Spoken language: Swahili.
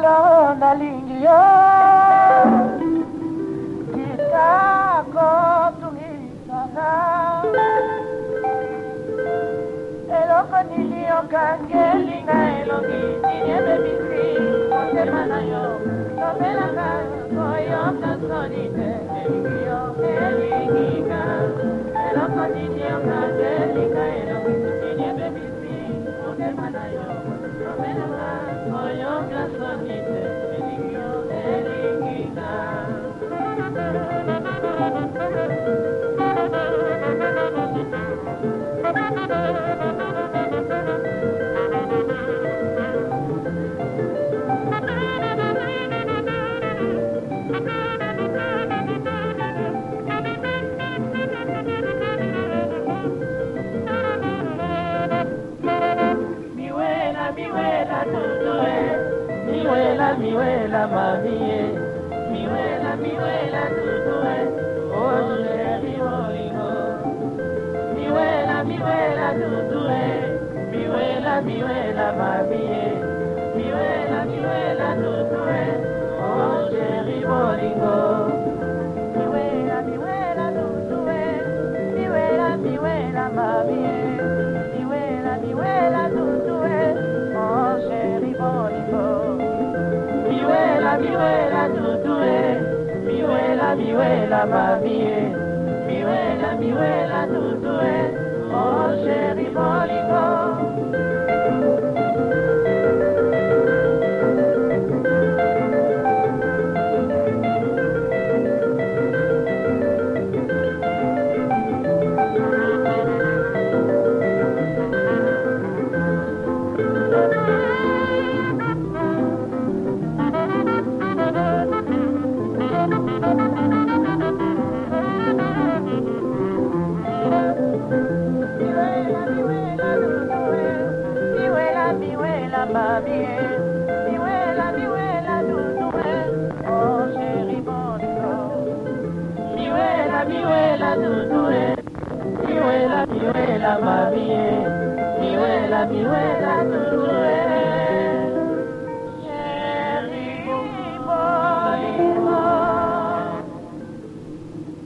yo nalingi yo kitako tungisana eloko niliokangelinga elongi ninyebebisi motema na yo tobelaka koyoka soni te elingi yo elingika eloko niliokangelinga elongi ninyebebisi motema na yo tobelaka koyoka soni te elingi yo elingika. Miwela mamie, miwela tutue, oh chéri molingo. Miwela tutue, miwela mamie, miwela tutue, oh chéri molingo. Miwela tutue, miwela mamie, miwela tutue, oh chéri molingo. Miwela tutue, miwela mamie, miwela tutue, oh chéri molingo. Miwela tutue, miwela mamie, miwela tutue.